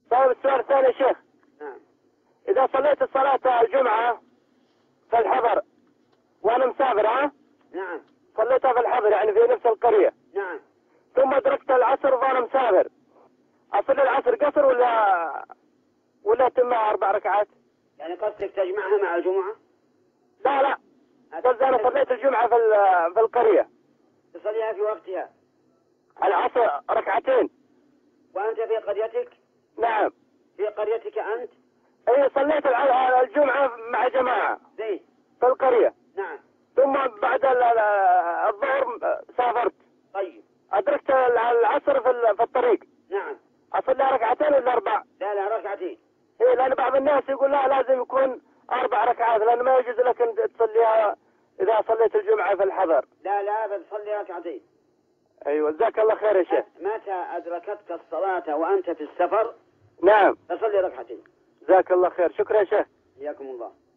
طيب السؤال الثاني يا شيخ. نعم. إذا صليت صلاة الجمعة في الحضر وأنا مسافر نعم. صليتها في الحضر يعني في نفس القرية. نعم. ثم أدركت العصر وأنا مسافر، أصلي العصر قصر ولا أتمها 4 ركعات؟ يعني قصدك تجمعها مع الجمعة؟ لا قصدي أنا صليت الجمعة في القرية. تصليها في وقتها. العصر 2 ركعات. وأنت في قريتك؟ نعم. في قريتك أنت؟ أي صليت الجمعة مع جماعة زين. في القرية. نعم. ثم بعد الظهر سافرت. طيب. أدركت العصر في الطريق. نعم. أصلي 2 ركعات ولا 4؟ لا 2 ركعات. إيه، لأن بعض الناس يقول لا لازم يكون 4 ركعات، لأن ما يجوز لك أن تصليها إذا صليت الجمعة في الحضر. لا بتصلي 2 ركعات. أيوة، جزاك الله خير يا شيخ. متى أدركتك الصلاة وأنت في السفر؟ نعم. فصلي 2 ركعات. جزاك الله خير، شكرا يا شيخ. حياكم الله.